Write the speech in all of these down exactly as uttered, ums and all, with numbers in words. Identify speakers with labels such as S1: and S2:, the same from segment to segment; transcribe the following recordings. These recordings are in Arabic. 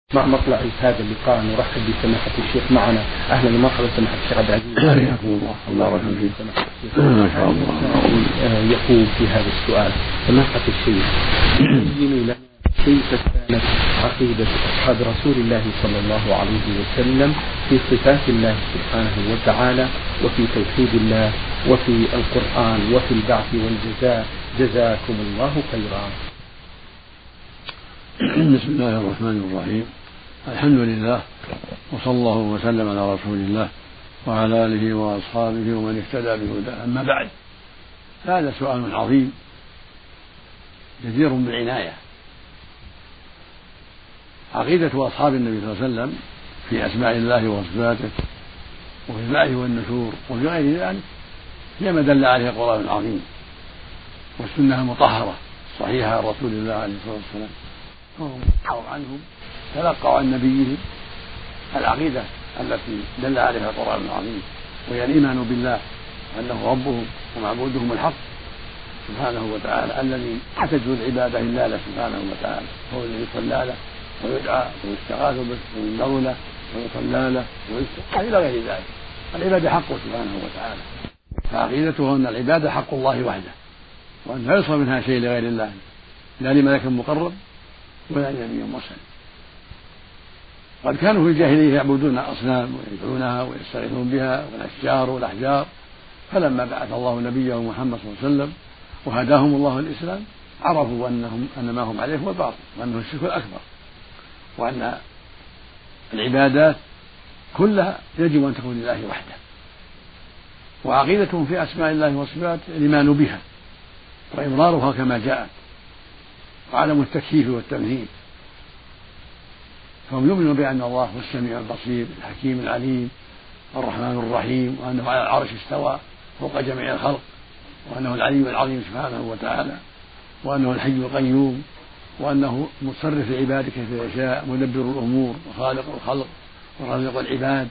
S1: مع مطلع هذا اللقاء نرحب بسماحة الشيخ معنا. أهلا ومرحبا سماحة الشيخ عبد العزيز.
S2: حياكم الله. الله يرحم فيك. ما شاء الله.
S1: يقول في هذا السؤال: سماحة الشيخ، بينوا لنا كيف كانت عقيدة أصحاب رسول الله صلى الله عليه وسلم في صفات الله سبحانه وتعالى، وفي توحيد الله، وفي القرآن، وفي البعث والجزاء. جزاكم الله خيرا.
S2: بسم الله الرحمن الرحيم. الحمد لله، وصلى الله وسلم على رسول الله وعلى آله وأصحابه ومن اهتدى بهداه. أما بعد، هذا سؤال عظيم جدير بالعناية. عقيدة أصحاب النبي صلى الله عليه وسلم في أسماء الله وصفاته وفي البعث والنشور وفي غير ذلك هي ما دل عليه القرآن العظيم والسنة المطهرة الصحيحة عن رسول الله عليه الصلاة والسلام. وهم عنهم تلقوا عن نبيهم العقيدة التي دل عليها القرآن العظيم، وهي الإيمان بالله أنه ربهم ومعبودهم الحق سبحانه وتعالى، الذي تجوز العبادة إلا له سبحانه وتعالى، هو الذي يصلى له ويدعى ويستغاث به وينذر له ويصلى له ويستغاث إلى غير ذلك. العبادة حقه سبحانه وتعالى، فعقيدته أن العبادة حق الله وحده، وأن لا يصرف منها شيء لغير الله، لا لملك مقرب ولا لنبي مرسل. قد كانوا في الجاهلية يعبدون الأصنام ويدعونها ويستغيثون بها والأشجار والأحجار، فلما بعث الله نبيه محمد صلى الله عليه وسلم وهداهم الله الإسلام عرفوا أنهم أن ما هم عليه هو الباطل، وأنه الشرك الأكبر، وأن العبادات كلها يجب أن تكون لله وحده. وعقيدتهم في أسماء الله وصفاته الإيمان بها وإمرارها كما جاءت، وعدم التكييف والتمثيل. فهم يؤمنون بأن الله هو السميع البصير الحكيم العليم الرحمن الرحيم، وأنه على العرش استوى فوق جميع الخلق، وأنه العلي العظيم سبحانه وتعالى، وأنه الحي القيوم، وأنه متصرف لعباده كيف يشاء، مدبر الأمور وخالق الخلق ورازق العباد،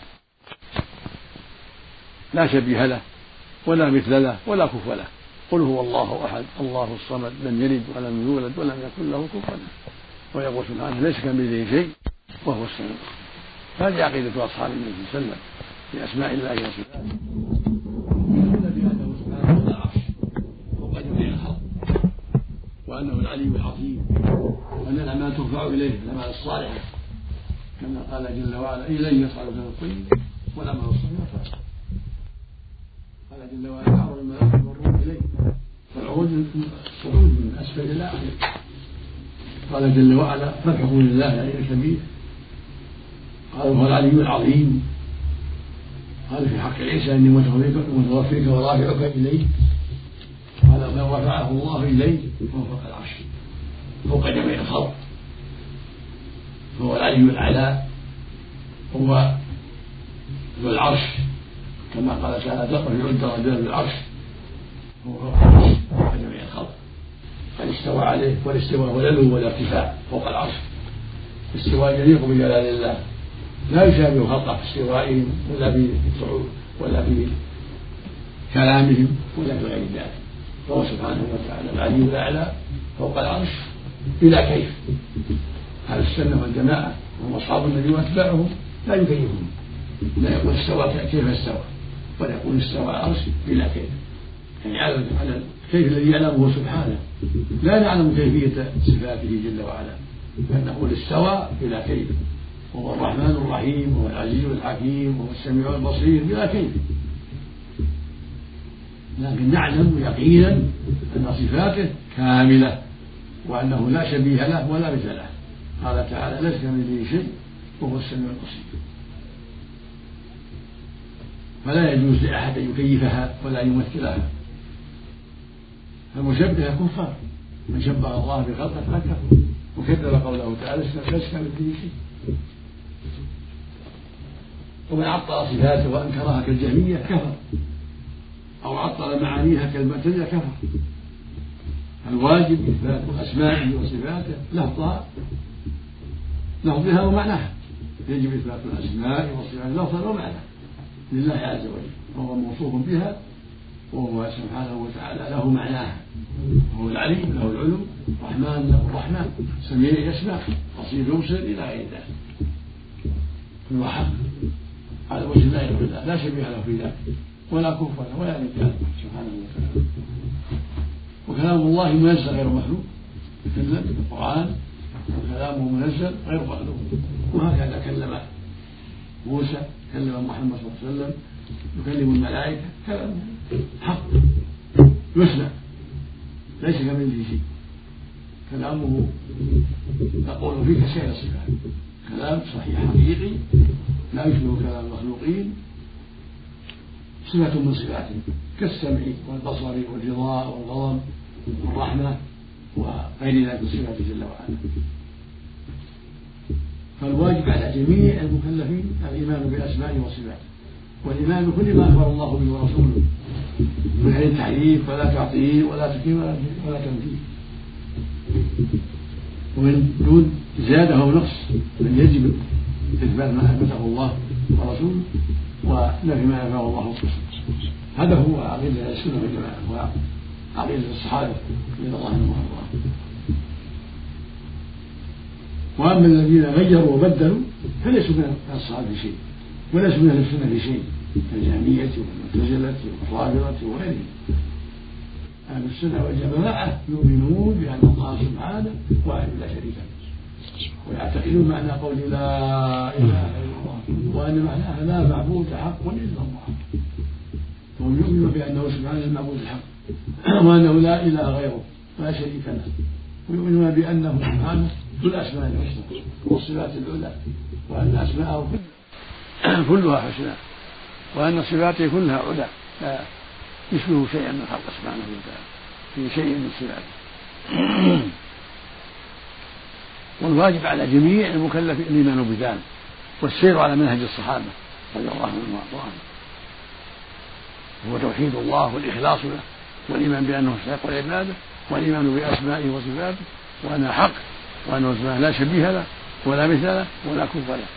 S2: لا شبيه له ولا مثل له ولا كفو له. قل هو الله أحد الله الصمد لم يلد ولم يولد ولم يكن له كفوا أحد. ويقول سبحانه ليس كمثله شيء وهو السميع البصير. هذه عقيدة أصحاب النبي صلى الله عليه وسلم في أسماء الله وصفاته. يؤمنون بأنه سبحانه على العرش فوق جميع الخلق، وأنه العلي العظيم، وأن الأعمال ترفع إليه الأعمال الصالحة، كما قال جل وعلا إليه يصعد الطيب والأعمال الصالحة. قال جل وعلا تعرض الملائكة والروح إليه، والعروج الصعود من أسفل إلى أعلى. قال جل وعلا فالحكم لله العلي الكبير. قال هو العلي العظيم. قال في حق عيسى إني متوفيك ورافعك إليه. قال من رفعه الله إليه فهو فوق العرش فوق جميع الخلق، هو العلي الأعلى، هو ذو العرش كما قال تعالى ترفع الدرجات بالعرش، هو فوق العرش فوق جميع الخلق. قد استوى عليه، والاستواء هو العلو والارتفاع فوق العرش، استواء يليق بجلال الله، لا يشابه خلقه في استوائهم ولا في صعود ولا في كلامهم ولا في غير ذلك. فهو سبحانه وتعالى العلي الأعلى فوق العرش بلا كيف. أهل السنة والجماعة وهم أصحاب النبي وأتباعهم لا يكيفون، لا يقول استوى كيف استوى، ولا يقول استوى على العرش بلا كيف، يعني على الكيف الذي يعلمه سبحانه، لا نعلم كيفية صفاته جل وعلا، بل نقول استوى بلا كيف، وهو الرحمن الرحيم وهو العزيز الحكيم وهو السميع البصير بلا كيف. لكن نعلم يقينا أن صفاته كاملة، وأنه لا شبيه له ولا مثل له. قال تعالى ليس كمثله شيء وهو السميع البصير. فلا يجوز لأحد أن يكيفها ولا يمثلها. المشبهة كفار، من شبه الله بخلقه فقد كفر، وكذب قوله تعالى ليس كمثله شيء. ومن عطل صفاته وأنكرها كالجهمية كفر، أو عطل معانيها كالمعتزلة كفر. الواجب إثبات أسمائه وصفاته لفظها لفظها ومعناها، يجب إثبات الأسماء والصفات لفظا ومعنى لله عز وجل، وهو موصوف بها وهو سبحانه وتعالى له معناه، وهو العليم له العلو، الرحمن له الرحمن، سميع يسمع، بصير يبصر إلى غير ذلك. هو حق على وجه لا يقول لا شبيه له في ذلك ولا كفر ولا مثال سبحانه وتعالى. وكلام الله منزل غير مخلوق، يتكلم بالقرآن وكلامه منزل غير مخلوق. وهكذا كلم موسى، كلم محمد صلى الله عليه وسلم، يكلم الملائكة، كلامه حق يسمع ليس كمثله شيء. كلامه يقول فيه كسائر الصفات، كلام صحيح حقيقي لا يشبه كلام المخلوقين، صفة من صفاته كالسمع والبصر والرضا والغضب والرحمة وغير ذلك من صفاته جل وعلا. فالواجب على جميع المكلفين الإيمان بأسمائه وصفاته، والإيمان بكل ما أخبر الله به ورسوله من غير تحريف ولا تعطيل ولا تكييف ولا تمثيل، ومن دون زيادة أو نقص، بل يجب إثبات ما أثبته الله ورسوله ونفي ما نفاه الله ورسوله. هذا هو عقيدة السنة والجماعة وعقيدة الصحابة رضي الله عنهم وأرضاهم. وأما الذين غيروا وبدلوا فليسوا من الصحابة في شيء، وليسوا من أهل السنة في شيء، كالجهمية والمعتزلة والرافضة وغيرهم. أهل السنة والجماعة يؤمنون بأن الله سبحانه واحد لا شريك له، ويعتقدون معنى قول لا إله إلا الله، وأن معناها لا معبود حق إلا الله. وهم يؤمنون بأنه سبحانه المعبود الحق، وأنه لا إله غيره لا شريك له، ويؤمنون بأنه سبحانه ذو الأسماء الحسنى والصفات العلى، وأن أسماءه كلها حسنى، وأن صفاته كلها علا لا يشبه شيئا من خلق سبحانه وتعالى في شيء من صفاته. والواجب على جميع المكلفين الإيمان بذلك والسير على منهج الصحابة رضي الله عنهم وأرضاهم، هو توحيد الله والإخلاص له، والإيمان بأنه يستحق العبادة، والإيمان بأسمائه وصفاته، وأنه حق، وأنه سبحانه لا شبيه له ولا مثل له ولا كفر له،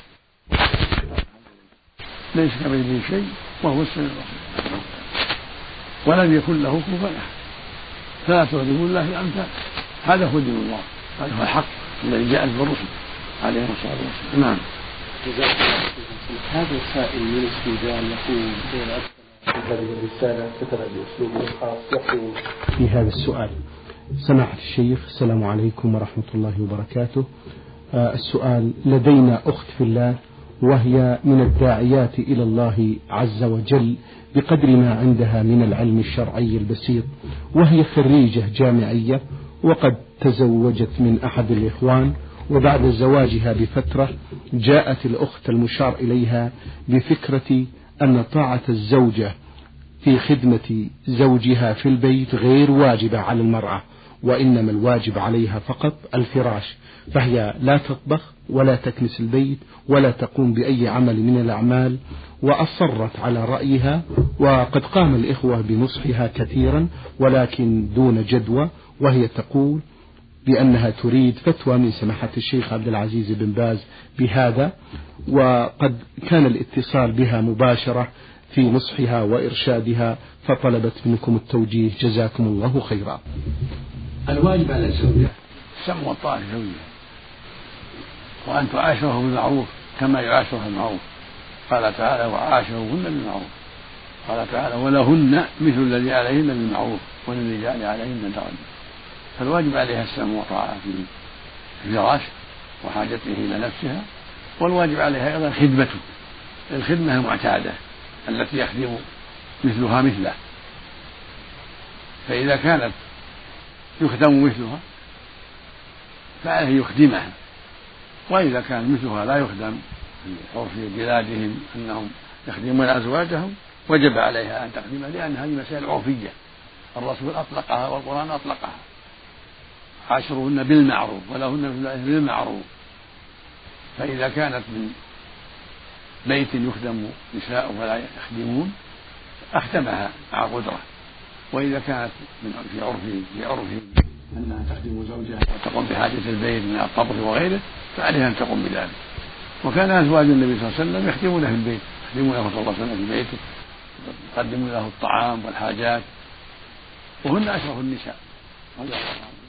S2: ليس كمثله شيء وهو السميع البصير، ولم يكن له كفوا أحد، فلا تضربوا الله الأمثال. هذا هو دين الله، هذا هو الحق الذي جاء بالرسل عليه الصلاة والسلام. نعم.
S1: هذا السائل من السودان يقول هذه الرسالة كتبت بأسلوب خاص، يقول في هذا السؤال: سماحة الشيخ، السلام عليكم ورحمة الله وبركاته. آه السؤال: لدينا أخت في الله وهي من الداعيات إلى الله عز وجل بقدر ما عندها من العلم الشرعي البسيط، وهي خريجة جامعية، وقد تزوجت من أحد الإخوان، وبعد زواجها بفترة جاءت الأخت المشار إليها بفكرة أن طاعة الزوجة في خدمة زوجها في البيت غير واجبة على المرأة، وإنما الواجب عليها فقط الفراش، فهي لا تطبخ ولا تكنس البيت ولا تقوم بأي عمل من الأعمال، وأصرت على رأيها، وقد قام الإخوة بنصحها كثيرا ولكن دون جدوى، وهي تقول بأنها تريد فتوى من سماحة الشيخ عبد العزيز بن باز بهذا، وقد كان الاتصال بها مباشرة في نصحها وإرشادها، فطلبت منكم التوجيه جزاكم الله خيرا.
S2: الواجب على الزوجة السمع والطاعة لزوجها، وأن تعاشره بالمعروف كما يعاشرها المعروف. قال تعالى: وعاشرهن بالمعروف. قال تعالى: ولهن مثل الذي عليهن بالمعروف وللرجال عليهن درجة. فالواجب عليها السمع والطاعة في الفراش وحاجته إلى نفسها، والواجب عليها أيضا خدمته، الخدمة المعتادة التي يخدم مثلها مثله، فإذا كانت يخدم مثلها فعليه يخدمها، وإذا كان مثلها لا يخدم في عرف بلادهم أنهم يخدمون أزواجهم وجب عليها أن تخدمها، لأن هذه مسائل عرفية الرسول أطلقها والقرآن أطلقها: عاشروهن بالمعروف ولهن بالمعروف. فإذا كانت من بيت يخدم نساء ولا يخدمون أخدمها مع قدرة، وإذا كانت من في عرف في عرفهم أنها تخدم زوجها وتقوم بحاجة البيت من الطبخ وغيره فعليها أن تقوم بذلك. وكان أزواج النبي صلى الله عليه وسلم يخدمونه في البيت، يخدمونه صلى الله عليه وسلم في بيته يقدم له الطعام والحاجات، وهن أشرف النساء رضي الله عنهن.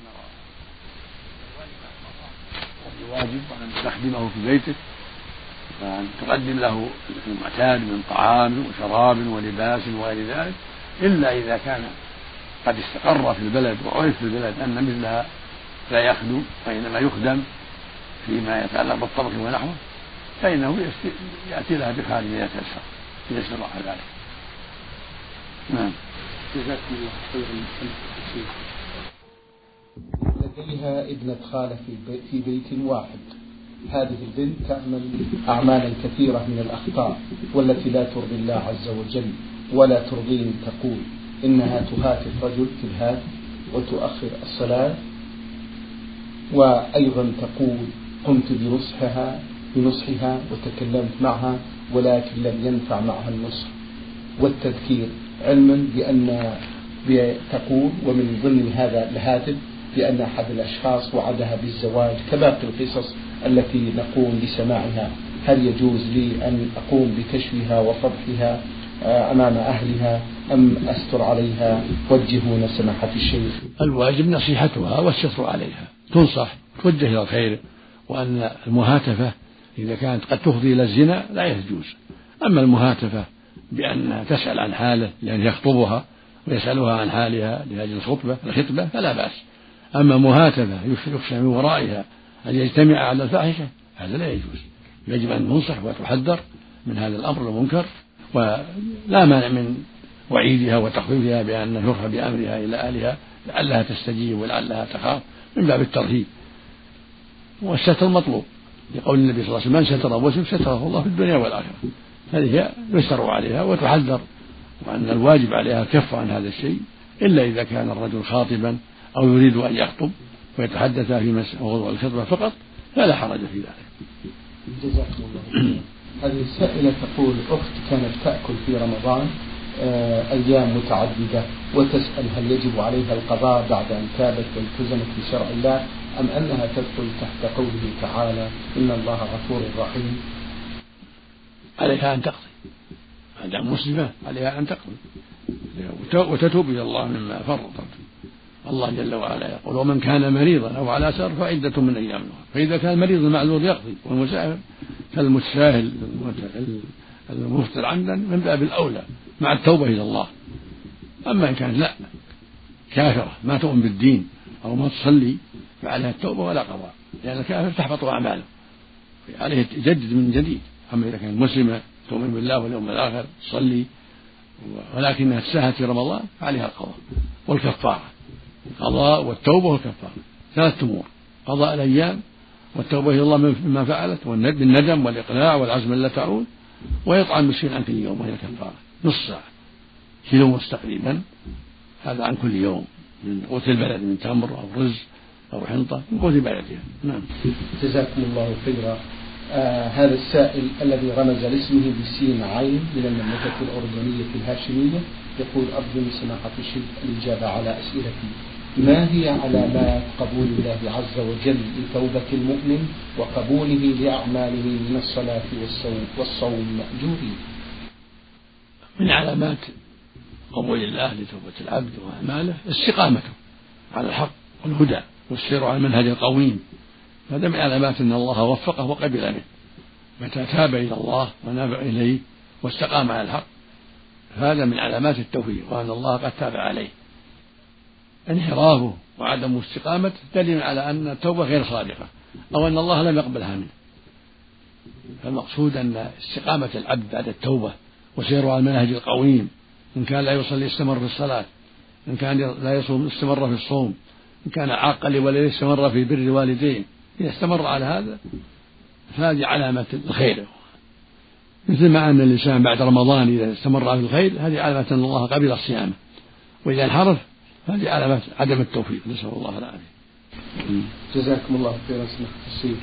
S2: الواجب أن تخدمه في بيته وأن تقدم له المعتاد من طعام وشراب ولباس وغير ذلك، إلا إذا كان قد استقر في البلد وعرف في البلد أن مثلها لا يخدم وإنما يخدم فيما يتعلق بالطبخ ونحوه، فإنه يأتي لها بخارج يتيسر ييسر على ذلك. نعم.
S1: جزاكم الله خيرا. لديها ابنة خالة في بيت واحد، هذه البنت تعمل أعمالا كثيرة من الأخطاء والتي لا ترضي الله عز وجل ولا ترضيني. تقول إنها تهاتف رجل في الهاتف وتؤخر الصلاة، وأيضا تقول قمت بنصحها بنصحها وتكلمت معها ولكن لم ينفع معها النصح والتذكير، علما بأن تقول ومن ضمن هذا الهاتف بأن أحد الأشخاص وعدها بالزواج كباقي القصص التي نقوم بسماعها. هل يجوز لي أن أقوم بكشفها وفضحها أمام أهلها أم أستر عليها؟ وجهونا سماحة الشيخ.
S2: الواجب نصيحتها والستر عليها، تنصح توجه إلى الخير، وأن المهاتفة إذا كانت قد تفضي إلى الزنا لا يجوز. أما المهاتفة بأن تسأل عن حاله لأن يخطبها ويسألها عن حالها لأجل الخطبة الخطبة فلا بأس. أما مهاتفة يخشى من ورائها أن يجتمع على الفاحشة هذا لا يجوز. يجب أن تنصح وتحذر من هذا الأمر المنكر، ولا مانع من وعيدها وتخويفها بأن يرفع بأمرها إلى أهلها لعلها تستجيب ولعلها تخاف من باب الترهيب. والستر مطلوب لقول النبي صلى الله عليه وسلم: من ستر مسلم ستره الله في الدنيا والآخرة. هذه يسر عليها وتحذر، وأن الواجب عليها الكف عن هذا الشيء، إلا إذا كان الرجل خاطبا أو يريد أن يخطب ويتحدث في موضوع الخطبة فقط فلا حرج في ذلك.
S1: جزاكم الله خيرا. هذه السائلة تقول: أخت كانت تأكل في رمضان أيام متعددة وتسأل هل يجب عليها القضاء بعد أن تابت والتزمت بشرع الله، أم أنها تدخل تحت قوله تعالى: إن الله غفور رحيم؟
S2: عليها أن تقضي، ما دام مسلمة عليها أن تقضي وتتوب إلى الله مما فرطت. الله جل وعلا يقول: ومن كان مريضا أو على سفر فعدة من أيام أخرى. فإذا كان مريض المعذور يقضي، والمسافر كالمتساهل المفطر عمدا من باب الأولى مع التوبة إلى الله. أما إن كانت لا كافرة ما تؤمن بالدين أو ما تصلي فعليها التوبة ولا قضاء، لأن الكافر تحبط أعماله عليه يجدد من جديد. أما إذا كانت مسلمة تؤمن بالله واليوم الآخر تصلي ولكنها تساهلت في رمضان فعليها القضاء والكفارة. القضاء والتوبة والكفارة ثلاث أمور: قضاء الأيام والتوبة إلى الله مما فعلت بالندم والإقلاع والعزم لا تعود، ويطعم مسكين عن كل يوم وهي الكفارة نص ساعة كيلو ونص تقريبا، هذا عن كل يوم من قوت البلد من تمر أو رز أو حنطة من قوت بلدها. نعم.
S1: جزاكم الله خيرا. آه هذا السائل الذي رمز لاسمه بسين عين من المملكة الأردنية الهاشمية يقول: أرجو من سماحة الشيخ الإجابة على أسئلتي. ما هي علامات قبول الله عز وجل لتوبة المؤمن وقبوله لأعماله من الصلاة والصوم والصوم مأجورين؟
S2: من علامات قبول الله لتوبة العبد وأعماله استقامته على الحق والهدى والسير على المنهج القويم، هذا من علامات أن الله وفقه وقبل منه. متى تاب إلى الله وناب إليه واستقام على الحق هذا من علامات التوفيق وأن الله قد تاب عليه. انحرافه وعدم استقامته دليل على أن التوبة غير صادقة أو أن الله لم يقبلها منه. فالمقصود أن استقامة العبد بعد التوبة وسيره على المنهج القويم، إن كان لا يصلي استمر في الصلاة، إن كان لا يصوم استمر في الصوم، إن كان عاقل ولا استمر في بر والديه، إذا استمر على هذا فهذه علامة الخير. مثل ما أن الإنسان بعد رمضان إذا استمر على الخير هذه علامة أن الله قبل صيامه، وإذا انحرف هذه علامة عدم التوفيق، نسأل الله العافية.
S1: جزاكم الله خيرا سماحة الشيخ.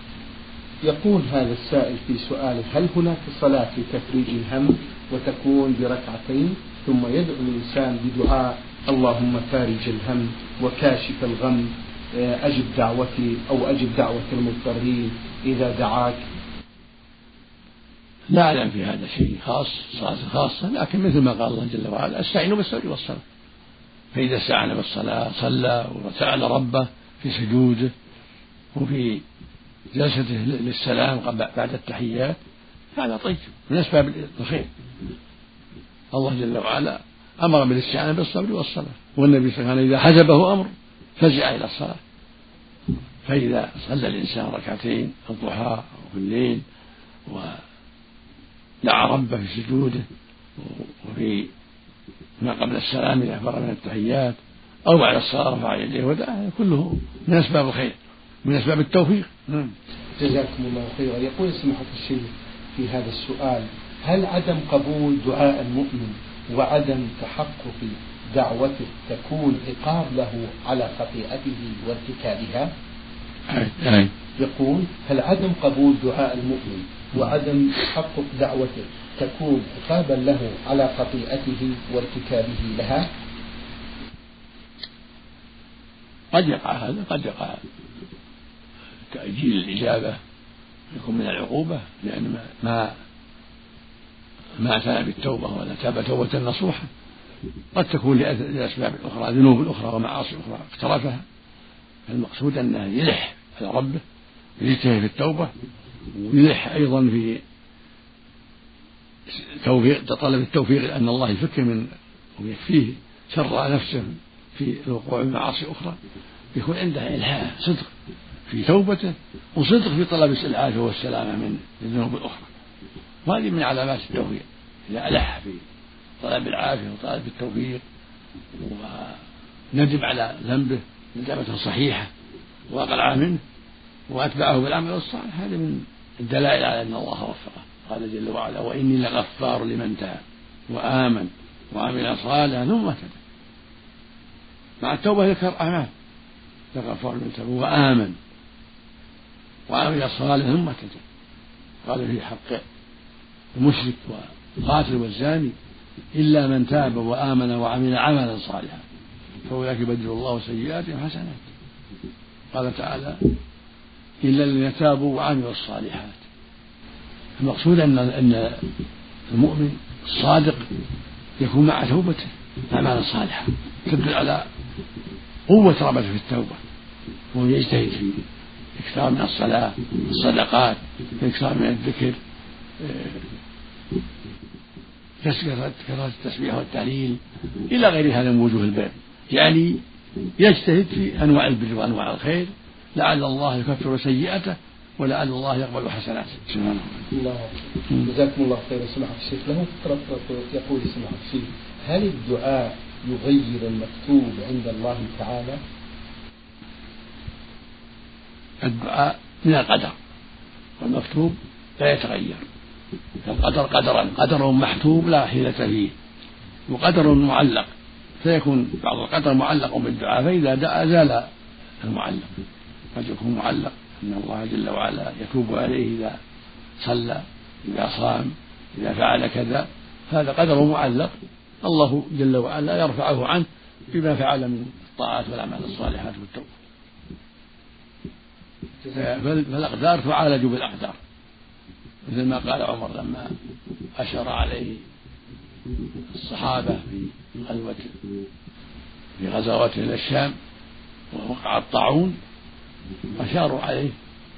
S1: يقول هذا السائل في سؤاله: هل هناك صلاة لتفريج الهم وتكون بركعتين ثم يدعو الإنسان بدعاء اللهم فارج الهم وكاشف الغم أجب دعوتي أو أجب دعوة المضطرين إذا دعاك؟
S2: لا أعلم في هذا شيء خاص صلاة خاصة، لكن مثل ما قال الله جل وعلا استعينوا بالصبر والصلاة، فإذا استعان بالصلاة صلى وسأل ربه في سجوده وفي جلسته للسلام بعد التحيات، هذا طيب من أسباب الخير. الله جل وعلا أمر بالاستعانة بالصبر والصلاة، والنبي صلى الله عليه وسلم إذا حجبه أمر فزع إلى الصلاة. فإذا صلى الإنسان ركعتين الضحى أو في الليل ودعا ربه في سجوده وفي ما قبل السلام إذا فرغ من التحيات أو بعد الصلاة رفع يديه ودعا، كله من أسباب الخير من أسباب التوفيق.
S1: جزاكم الله خيرا. يقول سماحة الشيخ في هذا السؤال: هل عدم قبول دعاء المؤمن وعدم تحقق دعوته تكون عقاب له على خطيئته وارتكابها؟
S2: أي.
S1: يقول: هل عدم قبول دعاء المؤمن وعدم تحقق دعوته تكون عقابا له على خطيئته وارتكابه لها؟
S2: قد يقع هذا، قد يقع تأجيل الإجابة يكون من العقوبة، لأن ما ما أتى بالتوبة ولا تاب توبة نصوحة. قد تكون لأسباب أخرى، ذنوب أخرى ومعاصي أخرى اقترفها، المقصود أنه يلح على ربه ويجتهد في التوبة، ويلح أيضا في توفيق طلب التوفيق أن الله يفكه من ويكفيه شر نفسه في الوقوع بمعاصي أخرى، يكون عنده إلحاح صدق في توبته وصدق في طلب العافية والسلامة من الذنوب الأخرى، وهذه من علامات التوفيق. إذا ألح في طلب العافية وطلب التوفيق وندم على ذنبه ندامة صحيحة وقلع منه وأتبعه بالعمل الصالح، هذا من الدلائل على أن الله وفقه. قال جل وعلا: وإني لغفار لمن تاب وآمن وعمل صالحا ثم اهتدى. مع التوبة ذكر أعمال: لغفار لمن تاب وآمن وعمل صالحا ثم اهتدى. قال في حق المشرك والقاتل والزاني: إلا من تاب وآمن وعمل عملا صالحا فأولئك يبدل الله سيئاتهم حسنات. قال تعالى: إلا الذين تابوا وعملوا الصالحات. المقصود أن أن المؤمن الصادق يكون مع توبته أعمالا صالحة تدل على قوة رغبته في التوبة، ويجتهد في إكثار من الصلاة الصدقات، إكثار من الذكر، كثرة التسبيح والتهليل إلى غير هذا من وجوه البر، يعني يجتهد في أنواع البر وأنواع الخير لعل الله يكفر سيئته ولعل الله يقبل حسناته. سبحانه
S1: الله. جزاكم الله خيرا. سماحة الشيخ له فكرة يقول سماحة الشيخ: هل الدعاء يغير المكتوب عند الله تعالى؟
S2: الدعاء من القدر، والمكتوب لا يتغير. القدر قدرا، قدر محتوب لا حيلة فيه، وقدر معلق، فيكون بعض القدر معلق بالدعاء، فإذا دعا زال المعلق. قد يكون معلق أن الله جل وعلا يتوب عليه إذا صلى، إذا صام، إذا فعل كذا، هذا قدر معلق الله جل وعلا يرفعه عنه بما فعل من الطاعات والأعمال الصالحات والتوبة. فالأقدار تعالج بالأقدار، مثل ما قال عمر لما أشار عليه الصحابة في غزوة في غزواته إلى الشام ووقع الطاعون، أشاروا عليه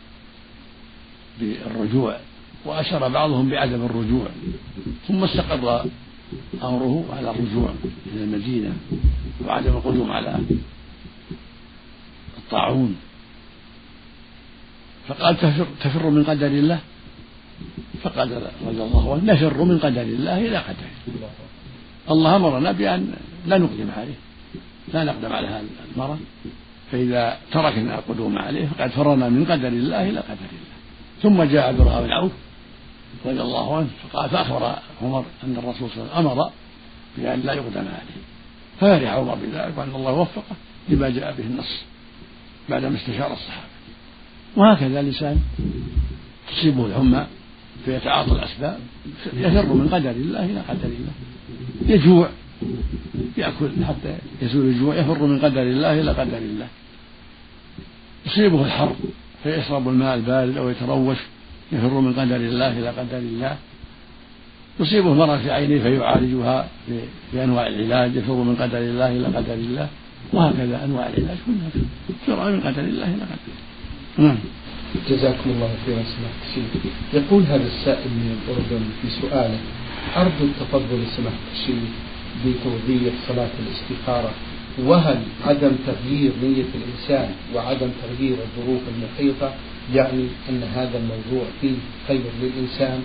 S2: بالرجوع، وأشار بعضهم بعدم الرجوع، ثم استقر أمره على الرجوع إلى المدينة وعدم القدوم على الطاعون. فقال: تفر, تفر من قدر الله؟ فقال رضي الله عنه: نفر من قدر الله إلى قدره. الله أمرنا بأن لا نقدم عليه، لا نقدم على هذا المرض، فإذا تركنا القدوم عليه فقد فررنا من قدر الله إلى قدر الله. ثم جاء عبد الله بن عوف رضي الله عنه فقال، فأخبر عمر أن الرسول صلى الله عليه وسلم أمر بأن لا يقدم عليه، ففرح عمر بذلك وأن الله وفقه لما جاء به النص بعدما استشار الصحابة. وهكذا الإنسان تصيبه الحمى فيتعاطى الأسباب، يفر من قدر الله إلى قدر الله، يجوع يأكل حتى يزول الجوع، يفر من قدر الله إلى قدر الله. يصيبه الحر فيشرب الماء البارد أو يتروش، يفر من قدر الله إلى قدر الله. يصيبه مرض في عينيه فيعالجها بأنواع العلاج، يفر من قدر الله إلى قدر الله، وهكذا أنواع العلاج كلها تفر من قدر الله إلى قدر الله. نعم.
S1: جزاكم الله خيرا سماحة الشيخ. يقول هذا السائل من الأردن في سؤاله: أرجو التفضل سماحة الشيخ بتوضيح صلاة الاستخارة، وهل عدم تغيير نية الإنسان وعدم تغيير الظروف المحيطة يعني أن هذا الموضوع فيه خير للإنسان؟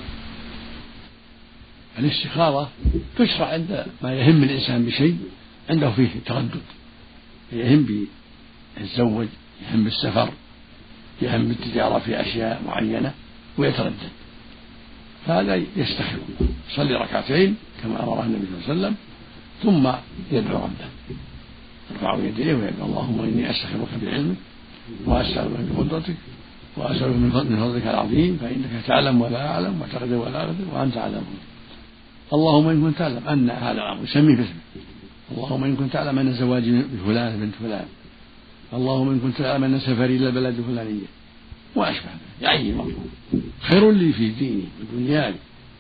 S2: الاستخارة تشرع عند ما يهم الإنسان بشيء عنده فيه تردد، يهم بالزوج، يهم بالسفر، يهم بالتجارة في أشياء معينة ويتردد، فهذا يستخير، يصلي ركعتين كما أمره النبي صلى الله عليه وسلم ثم يدعو ربه، يرفع يديه ويقول: اللهم إني أستخيرك بعلمك وأسألك بقدرتك وأسألك من فضلك العظيم فإنك تعلم ولا أعلم وتقدر ولا أقدر وأنت أعلم. اللهم إن كنت تعلم أن هذا الأمر، يسميه باسمه، اللهم إن كنت تعلم أن زواجي بفلان بنت فلان، اللهم إن كنت تعلم أن سفري إلى البلد الفلانية وأشبه يعني مطلوب خير لي في ديني ودنياي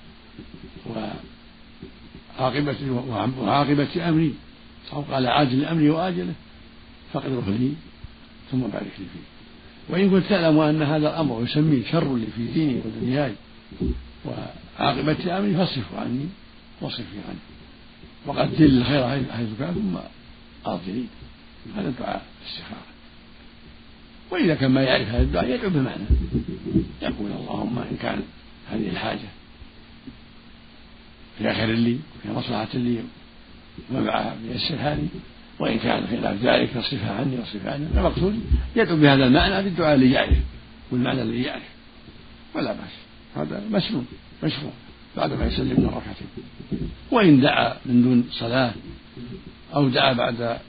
S2: وعاقبة وعاقبة أمري، أو قال عاجل أمري وآجله فاقدره لي ثم بارك لي فيه. وإن كنت تعلم أن هذا الأمر يسميه شر لي في ديني ودنياي وعاقبة أمري فاصرفه عني واصرفه عني وقدر الخير حيث كان ثم أرضني. هذا الدعاء الاستخارة. وإذا كان ما يعرف هذا الدعاء يدعو بمعنى، يقول: اللهم إن كان هذه الحاجة فيها خير لي وفيها مصلحة لي ومعها ييسرها لي، وإن كان خلاف ذلك فاصرفها عني واصرفها عني. المقصود يدعو بهذا المعنى في الدعاء الذي يعرف والمعنى الذي يعرف، ولا بأس، هذا مسنون مشروع بعد ما يسلم من الركعتين. وإن دعا من دون صلاة أو دعا بعد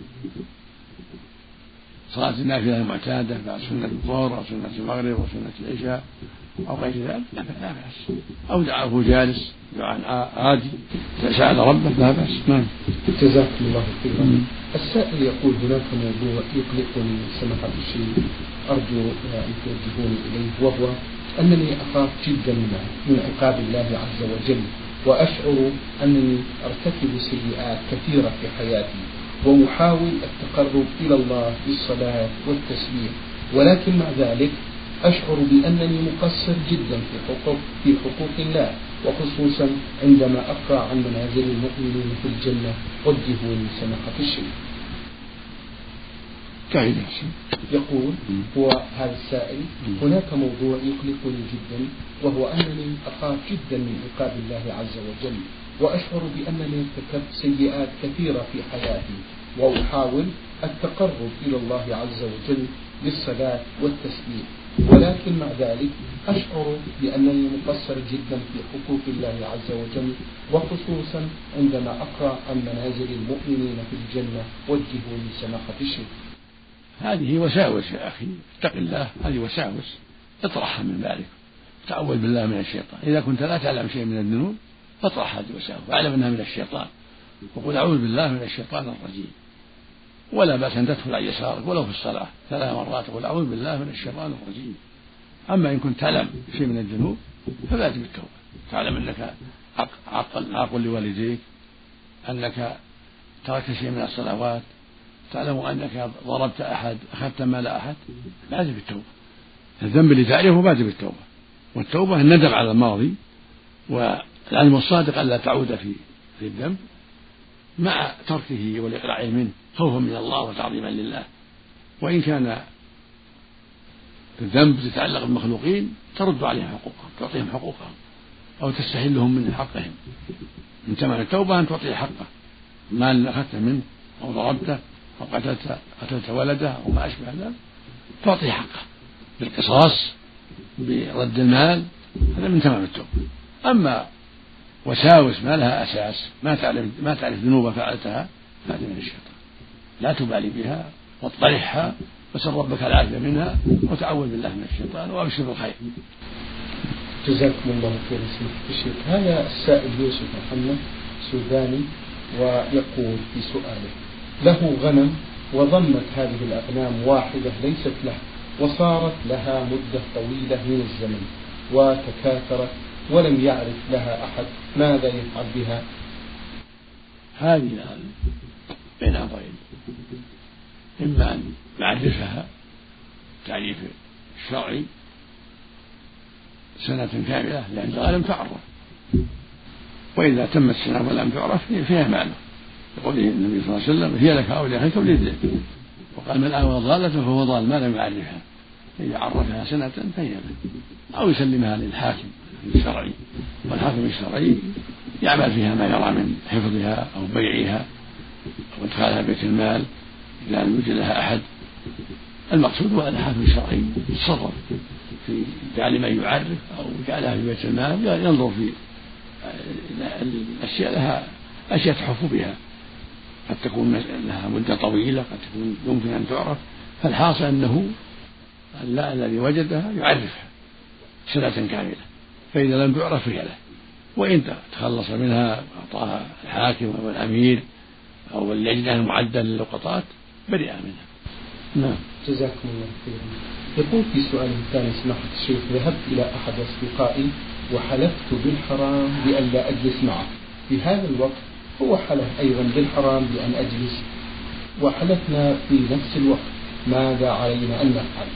S2: صلاة النافلة المعتادة بعد سنة الظهر أو سنة المغرب أو سنة العشاء أو غير ذلك لا بأس، أو دعاه جالس دعاء عادي سأل ربه لا بأس. نعم.
S1: جزاكم الله خيرا. السائل يقول: هناك موضوع يقلقني سماحة الشيخ أرجو أن توجهوني إليه، وهو أنني أخاف جدا من عقاب الله عز وجل، وأشعر أنني أرتكب سيئات كثيرة في حياتي، وأحاول التقرب إلى الله بالصلاة والتسبيح، ولكن مع ذلك أشعر بأنني مقصر جدا في حقوق في حقوق الله، وخصوصا عندما أقرأ عن منازل المؤمنين في الجنة. وجهوني سماحة الشيخ. يقول هو هذا السائل: هناك موضوع يقلقني جدا، وهو أنني أخاف جدا من عقاب الله عز وجل، وأشعر بأنني ارتكبت سيئات كثيرة في حياتي، وأحاول التقرب إلى الله عز وجل بالصلاة والتسبيح، ولكن مع ذلك أشعر بأنني مقصر جدا في حقوق الله عز وجل، وخصوصا عندما أقرأ عن منازل المؤمنين في الجنة. وجهوني سماحة الشيخ.
S2: هذه وساوس يا أخي، اتق الله، هذه وساوس اطرحها من بالك، تعوذ بالله من الشيطان. إذا كنت لا تعلم شيء من الذنوب فاطرح هذه الوساوس واعلم أنها من الشيطان، وقل أعوذ بالله من الشيطان الرجيم. ولا بأس أن تدخل عن يسارك ولو في الصلاة ثلاث مرات تقول أعوذ بالله من الشيطان الرجيم. أما إن كنت تعلم شيء من الذنوب فبادر بالتوبة، تعلم أنك عقل عاقل لوالديك، أنك تركت شيء من الصلوات، تعلم أنك ضربت أحد، أخذت مال أحد، بادر بالتوبة. الذنب اللي تعرفه بادر بالتوبة، والتوبة الندم على الماضي والعلم الصادق ألا تعود في في الذنب مع تركه والإقلاع منه خوفا من الله وتعظيما لله. وإن كان الذنب يتعلق بالمخلوقين ترد عليهم حقوقهم، تعطيهم حقوقهم أو تستحلهم من حقهم. من تمام التوبة أن تعطيه حقه، مال أخذته منه أو ضربته أو قتلت قتلت ولده أو ما أشبه ذلك تعطيه حقه بالقصاص برد المال، هذا من تمام التوبة. أما وساوس ما لها أساس، ما تعرف ما تعرف ذنوب فعلتها، هذه من الشيطان، لا تبالي بها واطرحها وسل ربك العافية منها وتعوذ بالله من الشيطان وأبشر بالخير.
S1: جزاكم الله خيرا سماحة الشيخ. هذا السائل يوسف محمد سوداني، ويقول في سؤاله: له غنم وضمت هذه الأغنام واحدة ليست له، وصارت لها مدة طويلة من الزمن وتكاثرت ولم يعرف لها أحد، ماذا يفعل بها؟
S2: هذه بين أمرين: إما أن يعرفها تعريف الشرعي سنة كاملة لأنها لم تعرف، وإذا تمت سنة ولم تعرف فيها ماله، يقول النبي صلى الله عليه وسلم: هي لك أو لأخيك أو للذئب، وقال: من آوى ضالة فهو ضال ما لم يعرفها، إذا عرفها سنة فهي له، أو يسلمها للحاكم الشرعي، والحاكم الشرعي يعمل فيها ما يرى من حفظها أو بيعها أو إدخالها بيت المال إذا لم يوجد لها أحد. المقصود هو أن الحاكم الشرعي يتصرف في جعل من يعرف أو جعلها في بيت المال، ينظر في الأشياء لها أشياء تحف بها، قد تكون لها مدة طويلة، قد تكون يمكن أن تعرف، فالحاصل أنه الذي وجدها يعرفها سنة كاملة، فإذا لم تعرف فهي له، وإن تخلص منها وأعطاها الحاكم أو الأمير أو اللجنة المعدة للقطات برئ منها. نعم.
S1: جزاكم الله خيرا. يقول في سؤال ثاني: سماحة الشيخ، ذهبت إلى أحد أصدقائي وحلفت بالحرام بأن لا أجلس معه، في هذا الوقت هو حلف أيضا بالحرام بأن أجلس، وحلفنا في نفس الوقت، ماذا علينا أن نفعل؟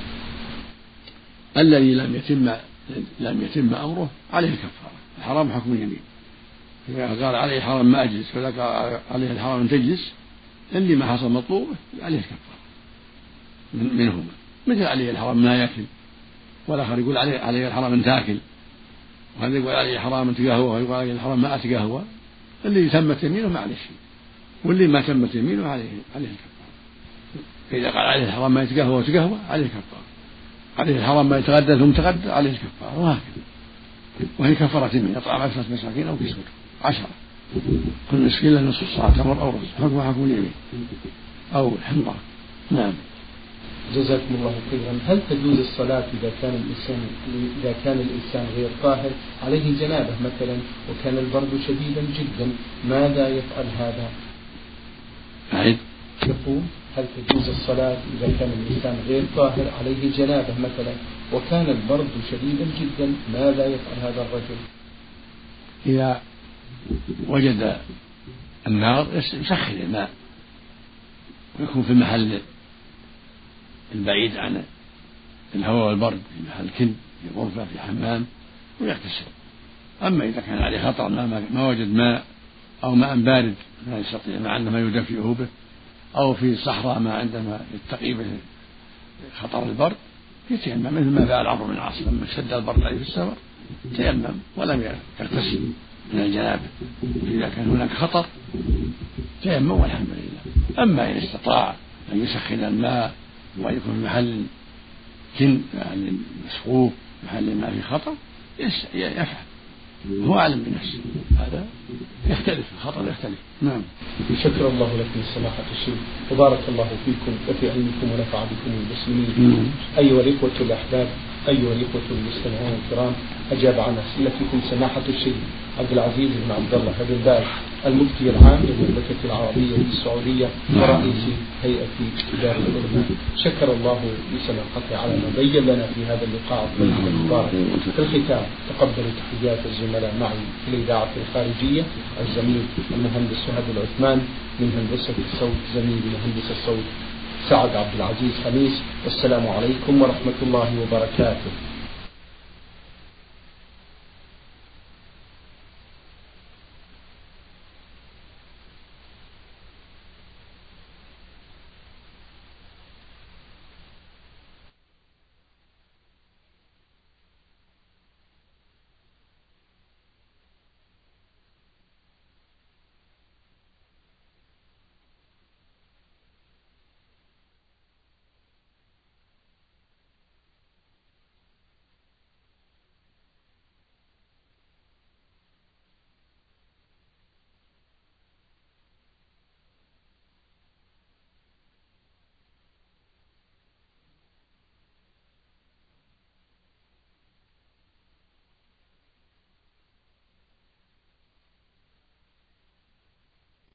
S2: الذي لم يتم لم يتم أمره عليه الكفارة، الحرام حكم اليمين، إذا قال عليه الحرام ما أجلس فلك عليه الحرام أن تجلس، اللي ما حصل مطلوبه عليه الكفارة منهما، مثل عليه الحرام ما يأكل، والآخر يقول عليه عليه الحرام أن تأكل، وهذا يقول عليه الحرام أن تقهوى، ويقول عليه الحرام ما أتقهوى، اللي تمت يمينه ما عليه شيء، واللي ما تمت يمينه عليه عليه الكفارة. فإذا قال عليه الحرام ما يتقهوى وتقهوى عليه الكفارة، عليه الحرام ما يتغدى ثم تغدى عليه الكفارة، وهكذا. وهي كفارة يمين: إطعام عشرة مساكين أو كسوتهم عشرة، كل مسكين له نصف صاع تمر أو رز، حكم حكم اليمين أو الحنطة. نعم.
S1: جزاكم الله خيرا. هل تجوز الصلاة إذا كان الإنسان إذا كان الإنسان غير طاهر، عليه جنابة مثلا وكان البرد شديدا جدا، ماذا يفعل هذا؟
S2: أعيد.
S1: يقول: هل تجوز الصلاة إذا كان الإنسان غير طاهر عليه جنابة مثلا وكان البرد شديدا جدا، ماذا يفعل هذا الرجل؟
S2: إذا وجد النار يسخن الماء ويكون في المحل البعيد عن الهواء والبرد، في محل كن، في غرفة، في حمام، ويغتسل. أما إذا كان عليه خطر ما وجد ماء أو ماء بارد لا يستطيع ما عنده ما يدفئه به، أو في الصحراء ما عندما يتقي به خطر البرد، يتيمم مثل ما فعل عمرو بن العاص لما اشتد البرد عليه في السفر، تيمم ولم يغتسل من الجنابة. إذا كان هناك خطر تيمم والحمد لله. أما إن استطاع أن يسخن الماء وأن يكون في محل كن، محل مسقوف، محل ما فيه خطر، يفعل، هو أعلم بنفسه، هذا يختلف، الخطر يختلف. نعم.
S1: شكر الله لكم سماحة الشيخ، وبارك الله فيكم وفي علمكم ونفع بكم المسلمين. أيها الإخوة الأحباب، أيها الإخوة المستمعون الكرام، أجاب عن أسئلتكم سماحة الشيخ عبد العزيز بن عبد الله بن باز، المفتي العام للمملكة العربية السعودية ورئيس هيئة كبار العلماء. شكر الله لسماحته على ما بين لنا في هذا اللقاء الطيب المبارك. في الختام تقبلوا تحيات الزملاء معي في الإذاعة الخارجية، الزميل المهندس سهد العثمان، من هندسة الصوت زميل مهندس الصوت سعد عبد العزيز خميس، والسلام عليكم ورحمة الله وبركاته.